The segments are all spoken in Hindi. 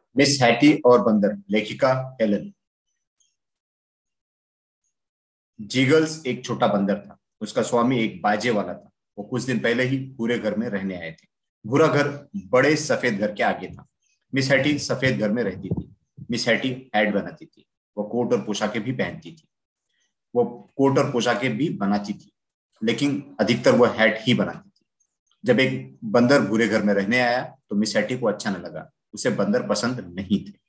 मिस हैटी और बंदर, लेखिका हेलन। जीगल्स एक छोटा बंदर था। उसका स्वामी एक बाजे वाला था। वो कुछ दिन पहले ही पूरे घर में रहने आए थे। भूरा घर बड़े सफेद घर के आगे था। मिस हैटी सफेद घर में रहती थी। मिस हैटी हैट बनाती थी। वो कोट और पोशाकें भी पहनती थी। वो कोट और पोशाकें भी बनाती थी, लेकिन अधिकतर वो हैट ही बनाती थी। जब एक बंदर भूरे घर में रहने आया तो मिस हैटी को अच्छा न लगा। उसे बंदर पसंद नहीं थे।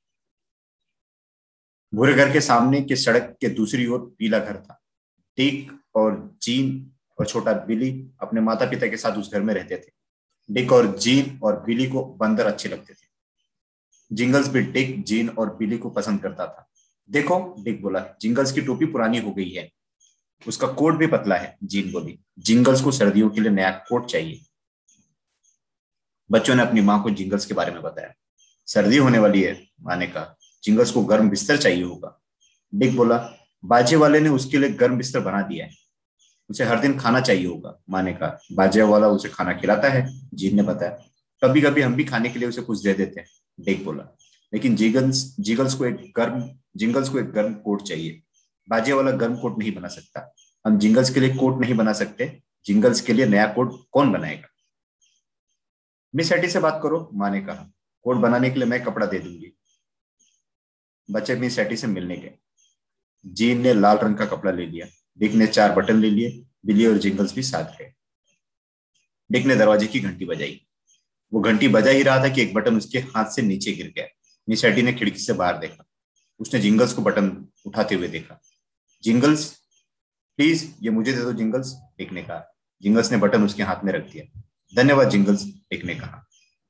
भूरे घर के सामने की सड़क के दूसरी ओर पीला घर था। डिक और जीन और छोटा बिली अपने माता पिता के साथ उस घर में रहते थे। डिक और जीन और बिली को बंदर अच्छे लगते थे। जिंगल्स भी डिक, जीन और बिली को पसंद करता था। देखो, डिक बोला, जिंगल्स की टोपी पुरानी हो गई है। उसका कोट भी पतला है, जीन बोली। जिंगल्स को सर्दियों के लिए नया कोट चाहिए। बच्चों ने अपनी माँ को जिंगल्स के बारे में बताया। सर्दी होने वाली है, माँ ने कहा। जिंगल्स को गर्म बिस्तर चाहिए होगा। डिक बोला, बाजे वाले ने उसके लिए गर्म बिस्तर बना दिया है। उसे हर दिन खाना चाहिए होगा, माँ ने कहा। बाजे वाला उसे खाना खिलाता है, जीन ने बताया। कभी कभी हम भी खाने के लिए उसे कुछ दे देते हैं, डिक बोला। लेकिन जिंगल्स को एक गर्म कोट चाहिए। बाजे वाला गर्म कोट नहीं बना सकता। हम जिंगल्स के लिए कोट नहीं बना सकते। जिंगल्स के लिए नया कोट कौन बनाएगा? मिस हैटी से बात करो, माँ ने कहा। कोट बनाने के लिए मैं कपड़ा दे दूंगी। बच्चे मिस हैटी से मिलने गए। जीन ने लाल रंग का कपड़ा ले लिया। डिक ने 4 बटन ले लिए। बिली और जिंगल्स भी साथ गए। डिक ने दरवाजे की घंटी बजाई। वो घंटी बजा ही रहा था कि एक बटन उसके हाथ से नीचे गिर गया। मिस हैटी ने खिड़की से बाहर देखा। उसने जिंगल्स को बटन उठाते हुए देखा। जिंगल्स, प्लीज ये मुझे दे दो, जिंगल्स, डिक ने कहा। जिंगल्स ने बटन उसके हाथ में रख दिया। धन्यवाद जिंगल्स, डिक ने कहा।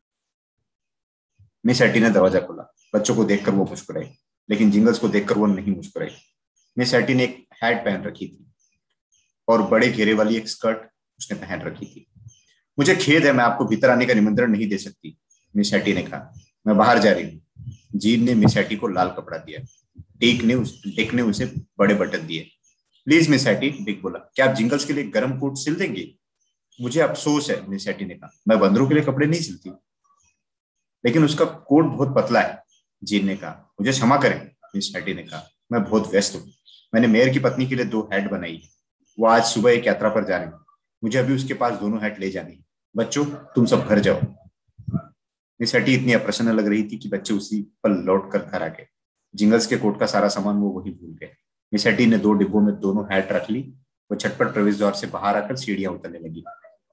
मिस हैटी ने दरवाजा खोला। बच्चों को देखकर वो मुस्कुराई, लेकिन जिंगल्स को देखकर वो नहीं मुस्कुराई। मिस हैटी ने एक हैट पहन रखी थी और बड़े घेरे वाली एक स्कर्ट उसने पहन रखी थी। मुझे खेद है, मैं आपको भीतर आने का निमंत्रण नहीं दे सकती, मिस हैटी ने कहा। मैं बाहर जा रही हूँ। जीन ने मिस हैटी को लाल कपड़ा दिया। डिक ने उसे बड़े बटन दिए। प्लीज मिस हैटी, डिक बोला, क्या आप जिंगल्स के लिए गर्म कोट सिल देंगे? मुझे अफसोस है, मिस हैटी ने कहा। मैं बंदरों के लिए कपड़े नहीं सिलती। लेकिन उसका कोट बहुत पतला है, जीन ने कहा। मुझे क्षमा करें, मिस हैटी ने कहा। मैं बहुत व्यस्त हूँ। मैंने मेयर की पत्नी के लिए 2 हैट बनाई है। वो आज सुबह एक यात्रा पर जा रही है। मुझे अभी उसके पास दोनों हैट ले जानी है। बच्चों, तुम सब घर जाओ। मिस हैटी इतनी अप्रसन्न लग रही थी कि बच्चे उसी पर लौट कर घर आ गए। जिंगल्स के कोट का सारा सामान वो वही भूल गए। मिस हैटी ने 2 डिब्बों में दोनों हैट रख ली। वो छटपट प्रवेश द्वार से बाहर आकर सीढ़ियां उतरने लगी।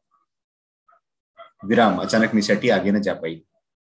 विराम। अचानक मिस हैटी आगे न जा पाई।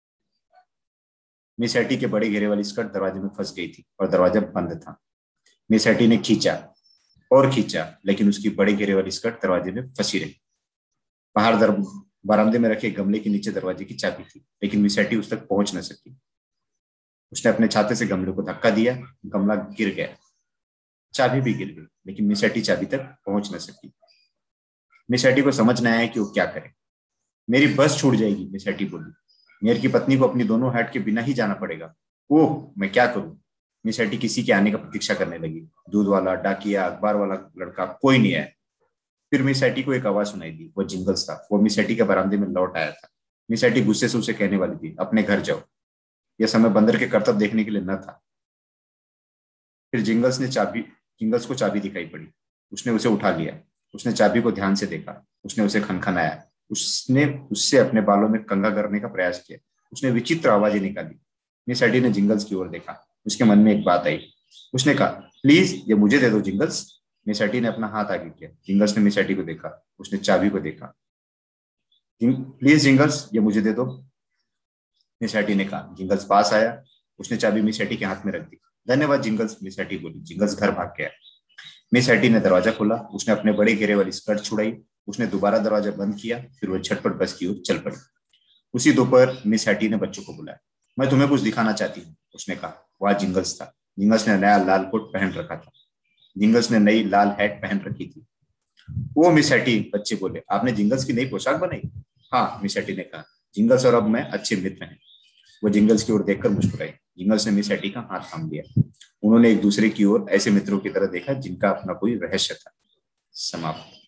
मिस हैटी के बड़े घेरे वाली स्कर्ट दरवाजे में फंस गई थी और दरवाजा बंद था। मिस हैटी ने खींचा और खींचा, लेकिन उसकी बड़े घेरे वाली स्कर्ट दरवाजे में फंसी रही। बाहर बरामदे में रखे गमले के नीचे दरवाजे की चाबी थी, लेकिन मिस हैटी उस तक पहुंच न सकी। उसने अपने छाते से गमले को धक्का दिया। गमला गिर गया। चाबी भी गिर गई, लेकिन मिस हैटी चाबी तक पहुंच न सकी। मिस हैटी को समझ न आया कि वो क्या करे। मेरी बस छूट जाएगी, मिस हैटी बोली। मेयर की पत्नी को अपनी दोनों हैट के बिना ही जाना पड़ेगा। ओह, मैं क्या करूं? मिस हैटी किसी के आने का प्रतीक्षा करने लगी। दूध वाला, डाकिया, अखबार वाला लड़का, कोई नहीं आया। फिर मिस हैटी को एक आवाज सुनाई दी। वो जिंगल्स था। वो मिस हैटी के बरामदे में लौट आया था। मिस हैटी गुस्से से उसे कहने वाली थी, अपने घर जाओ। यह समय बंदर के करतब देखने के लिए न था। फिर जिंगल्स को चाबी दिखाई पड़ी। उसने उसे उठा लिया। उसने चाबी को ध्यान से देखा। उसने उसे खनखनाया। उसने उससे अपने बालों में कंघा करने का प्रयास किया। उसने विचित्र आवाजें निकाली। मिस हैटी ने जिंगल्स की ओर देखा। उसके मन में एक बात आई। उसने कहा, प्लीज ये मुझे दे दो, जिंगल्स। मिस हैटी ने अपना हाथ आगे किया। जिंगल्स ने मिस हैटी को देखा। उसने चाबी को देखा। प्लीज जिंगल्स, ये मुझे दे दो, मिस हैटी ने कहा। जिंगल्स पास आया। उसने चाबी मिस हैटी के हाथ में रख दी। धन्यवाद जिंगल्स, मिस हैटी बोली। जिंगल्स घर भाग गया। मिस हैटी ने दरवाजा खोला। उसने अपने बड़े घेरे वाली स्कर्ट छुड़ाई। उसने दोबारा दरवाजा बंद किया। फिर वह झटपट बस की ओर चल पड़ी। उसी दोपहर मिस हैटी ने बच्चों को बुलाया। मैं तुम्हें कुछ दिखाना चाहती हूँ, उसने कहा। वह जिंगल्स था। जिंगल्स ने नया लाल कोट पहन रखा था। जिंगल्स ने नई लाल हैट पहन रखी थी। वो मिस हैटी, बच्चे बोले, आपने जिंगल्स की नई पोशाक बनाई? हाँ, मिस हैटी ने कहा। जिंगल्स और अब मैं अच्छे मित्र हैं। वो जिंगल्स की ओर देखकर मुस्कुराई। जिंगल्स ने मिस हैटी का हाथ थाम लिया। उन्होंने एक दूसरे की ओर ऐसे मित्रों की तरह देखा जिनका अपना कोई रहस्य था। समाप्त।